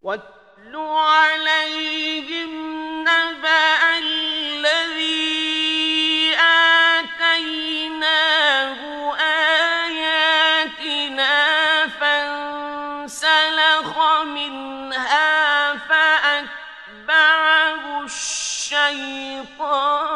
واتل عليهم نبأ الذي آتيناه آياتنا فانسلخ منها فأتبعه الشيطان